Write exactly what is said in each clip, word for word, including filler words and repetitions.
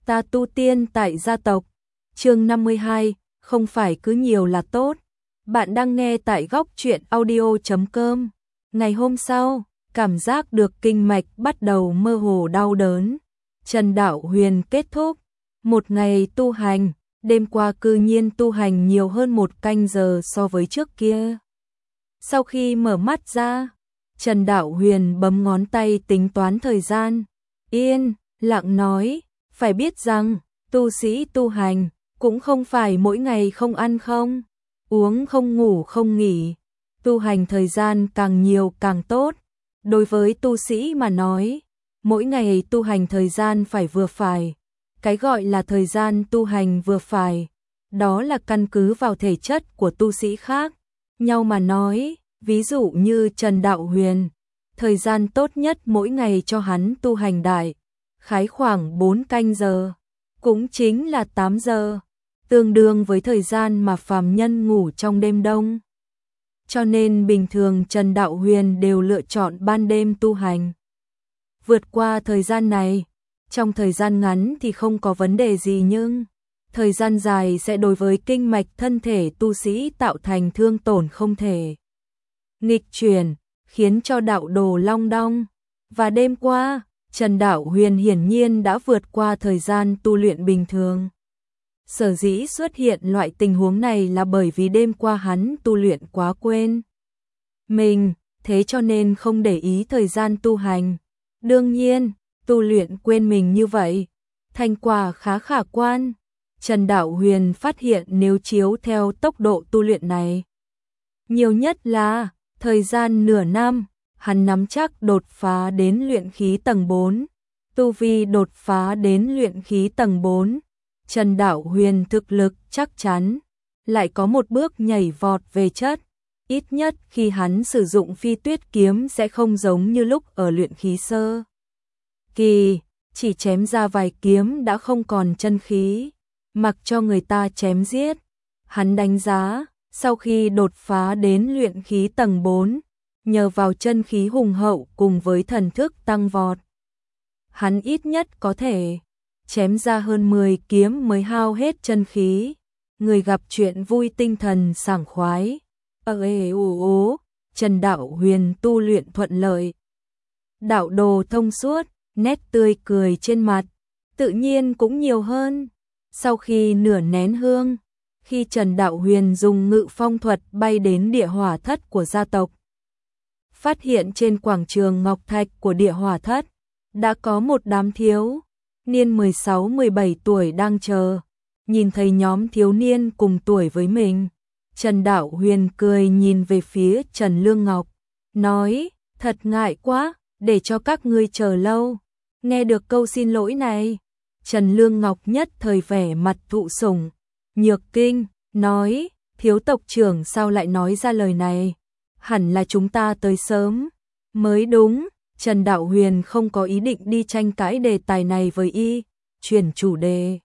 Ta tu tiên tại gia tộc. Chương năm mươi hai, không phải cứ nhiều là tốt. Bạn đang nghe tại góc truyện audio chấm com. Ngày hôm sau, cảm giác được kinh mạch bắt đầu mơ hồ đau đớn. Trần Đạo Huyền kết thúc một ngày tu hành, đêm qua cư nhiên tu hành nhiều hơn một canh giờ so với trước kia. Sau khi mở mắt ra, Trần Đạo Huyền bấm ngón tay tính toán thời gian, yên lặng nói, phải biết rằng, tu sĩ tu hành, cũng không phải mỗi ngày không ăn không, uống không ngủ không nghỉ, tu hành thời gian càng nhiều càng tốt. Đối với tu sĩ mà nói, mỗi ngày tu hành thời gian phải vừa phải. Cái gọi là thời gian tu hành vừa phải, đó là căn cứ vào thể chất của tu sĩ khác nhau mà nói. Ví dụ như Trần Đạo Huyền, thời gian tốt nhất mỗi ngày cho hắn tu hành đại khái khoảng bốn canh giờ, cũng chính là tám giờ, tương đương với thời gian mà phàm nhân ngủ trong đêm đông. Cho nên bình thường Trần Đạo Huyền đều lựa chọn ban đêm tu hành. Vượt qua thời gian này, trong thời gian ngắn thì không có vấn đề gì, nhưng thời gian dài sẽ đối với kinh mạch thân thể tu sĩ tạo thành thương tổn không thể nghịch chuyển, khiến cho đạo đồ long đong. Và đêm qua, Trần Đạo Huyền hiển nhiên đã vượt qua thời gian tu luyện bình thường. Sở dĩ xuất hiện loại tình huống này là bởi vì đêm qua hắn tu luyện quá quên mình, thế cho nên không để ý thời gian tu hành. Đương nhiên, tu luyện quên mình như vậy, thành quả khá khả quan. Trần Đạo Huyền phát hiện nếu chiếu theo tốc độ tu luyện này, nhiều nhất là thời gian nửa năm, hắn nắm chắc đột phá đến luyện khí tầng bốn. Tu vi đột phá đến luyện khí tầng bốn, Trần Đạo Huyền thực lực chắc chắn lại có một bước nhảy vọt về chất. Ít nhất khi hắn sử dụng Phi Tuyết kiếm sẽ không giống như lúc ở luyện khí sơ kỳ, chỉ chém ra vài kiếm đã không còn chân khí, mặc cho người ta chém giết. Hắn đánh giá, sau khi đột phá đến luyện khí tầng bốn, nhờ vào chân khí hùng hậu cùng với thần thức tăng vọt, hắn ít nhất có thể chém ra hơn mười kiếm mới hao hết chân khí. Người gặp chuyện vui tinh thần sảng khoái. Ơ ê ủ ố, Trần Đạo Huyền tu luyện thuận lợi, đạo đồ thông suốt, nét tươi cười trên mặt tự nhiên cũng nhiều hơn. Sau khi nửa nén hương, khi Trần Đạo Huyền dùng ngự phong thuật bay đến địa hỏa thất của gia tộc, phát hiện trên quảng trường ngọc thạch của địa hỏa thất đã có một đám thiếu niên mười sáu mười bảy tuổi đang chờ. Nhìn thấy nhóm thiếu niên cùng tuổi với mình, Trần Đạo Huyền cười nhìn về phía Trần Lương Ngọc, nói, thật ngại quá, để cho các ngươi chờ lâu. Nghe được câu xin lỗi này, Trần Lương Ngọc nhất thời vẻ mặt thụ sủng nhược kinh, nói, thiếu tộc trưởng sao lại nói ra lời này, hẳn là chúng ta tới sớm mới đúng. Trần Đạo Huyền không có ý định đi tranh cãi đề tài này với y, chuyển chủ đề,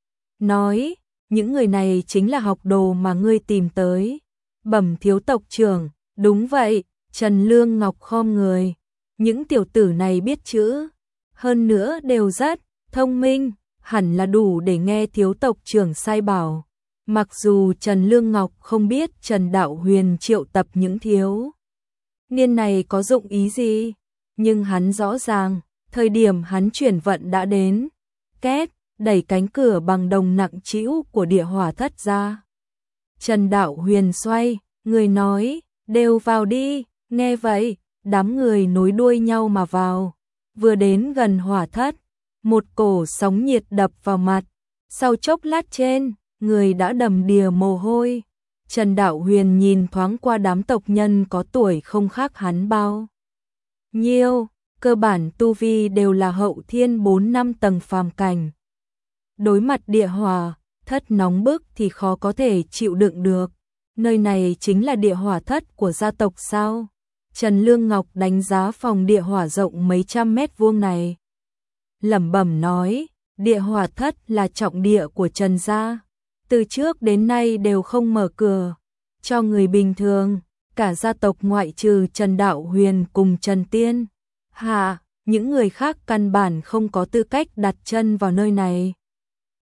nói, những người này chính là học đồ mà ngươi tìm tới. Bẩm thiếu tộc trưởng, đúng vậy. Trần Lương Ngọc khom người, những tiểu tử này biết chữ, hơn nữa đều rất thông minh, hẳn là đủ để nghe thiếu tộc trưởng sai bảo. Mặc dù Trần Lương Ngọc không biết Trần Đạo Huyền triệu tập những thiếu niên này có dụng ý gì, nhưng hắn rõ ràng, thời điểm hắn chuyển vận đã đến. Két, đẩy cánh cửa bằng đồng nặng trĩu của địa hỏa thất ra. Trần Đạo Huyền xoay, người nói, đều vào đi. Nghe vậy, đám người nối đuôi nhau mà vào. Vừa đến gần hỏa thất, một cổ sóng nhiệt đập vào mặt. Sau chốc lát trên, người đã đầm đìa mồ hôi. Trần Đạo Huyền nhìn thoáng qua đám tộc nhân có tuổi không khác hắn bao nhiêu, cơ bản tu vi đều là hậu thiên bốn năm tầng phàm cảnh. Đối mặt địa hỏa thất nóng bức thì khó có thể chịu đựng được. Nơi này chính là địa hỏa thất của gia tộc sao? Trần Lương Ngọc đánh giá phòng địa hỏa rộng mấy trăm mét vuông này, lẩm bẩm nói, địa hỏa thất là trọng địa của Trần gia, từ trước đến nay đều không mở cửa cho người bình thường. Cả gia tộc ngoại trừ Trần Đạo Huyền cùng Trần Tiên Hạ, những người khác căn bản không có tư cách đặt chân vào nơi này.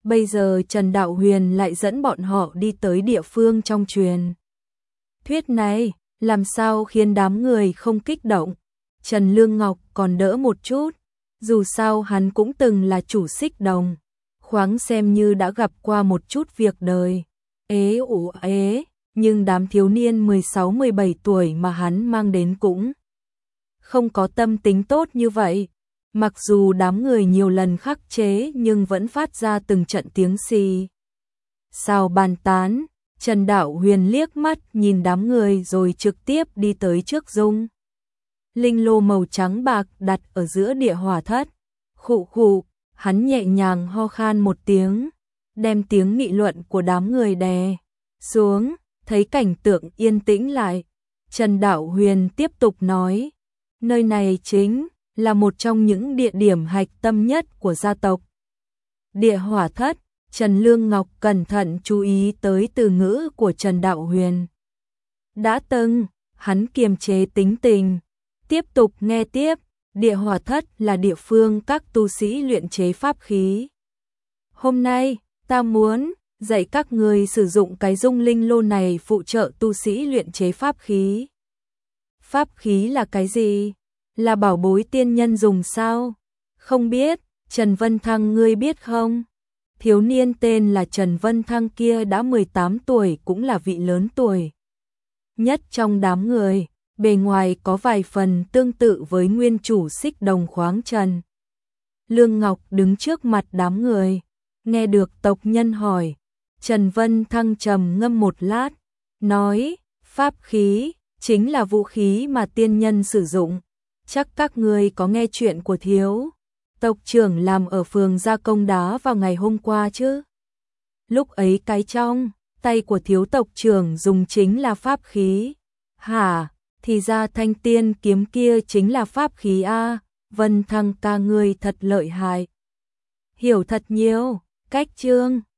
Bây giờ Trần Đạo Huyền lại dẫn bọn họ đi tới địa phương trong truyền thuyết này, làm sao khiến đám người không kích động. Trần Lương Ngọc còn đỡ một chút, dù sao hắn cũng từng là chủ xích đồng, khoáng xem như đã gặp qua một chút việc đời. Ế ủ ế, nhưng đám thiếu niên mười sáu mười bảy tuổi mà hắn mang đến cũng không có tâm tính tốt như vậy. Mặc dù đám người nhiều lần khắc chế nhưng vẫn phát ra từng trận tiếng xì xào bàn tán. Trần Đạo Huyền liếc mắt nhìn đám người rồi trực tiếp đi tới trước dung linh lô màu trắng bạc đặt ở giữa địa hỏa thất. Khụ khụ, hắn nhẹ nhàng ho khan một tiếng, đem tiếng nghị luận của đám người đè xuống. Thấy cảnh tượng yên tĩnh lại, Trần Đạo Huyền tiếp tục nói, nơi này chính là một trong những địa điểm hạch tâm nhất của gia tộc Địa Hỏa Thất. Trần Lương Ngọc cẩn thận chú ý tới từ ngữ của Trần Đạo Huyền. Đã từng, hắn kiềm chế tính tình, tiếp tục nghe tiếp. Địa Hỏa Thất là địa phương các tu sĩ luyện chế pháp khí. Hôm nay, ta muốn dạy các người sử dụng cái dung linh lô này phụ trợ tu sĩ luyện chế pháp khí. Pháp khí là cái gì? Là bảo bối tiên nhân dùng sao? Không biết, Trần Vân Thăng ngươi biết không? Thiếu niên tên là Trần Vân Thăng kia đã mười tám tuổi, cũng là vị lớn tuổi nhất trong đám người, bề ngoài có vài phần tương tự với nguyên chủ xích đồng khoáng Trần. Lương Ngọc đứng trước mặt đám người, nghe được tộc nhân hỏi, Trần Vân Thăng trầm ngâm một lát, nói, pháp khí chính là vũ khí mà tiên nhân sử dụng. Chắc các ngươi có nghe chuyện của thiếu tộc trưởng làm ở phường gia công đá vào ngày hôm qua chứ? Lúc ấy cái trong tay của thiếu tộc trưởng dùng chính là pháp khí. Hả? Thì ra thanh tiên kiếm kia chính là pháp khí a. Vân Thăng ca ngươi thật lợi hại, hiểu thật nhiều. Cách chương